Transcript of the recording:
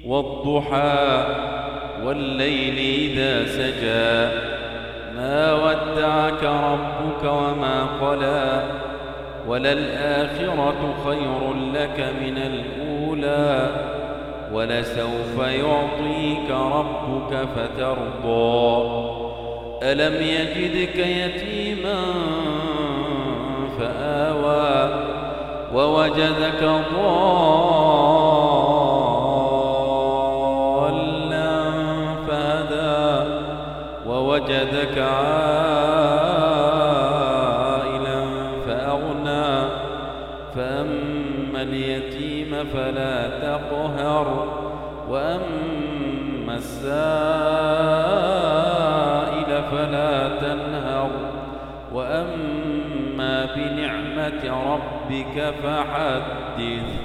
والضحى والليل إذا سجى ما ودعك ربك وما قلى وللآخرة خير لك من الأولى ولسوف يعطيك ربك فترضى ألم يجدك يتيما فآوى ووجدك ضالا فهدى ووجدك عائلا فأغنى فأما اليتيم فلا تقهر وأما السائل فلا تنهر وأما بنعمة ربك فحدث.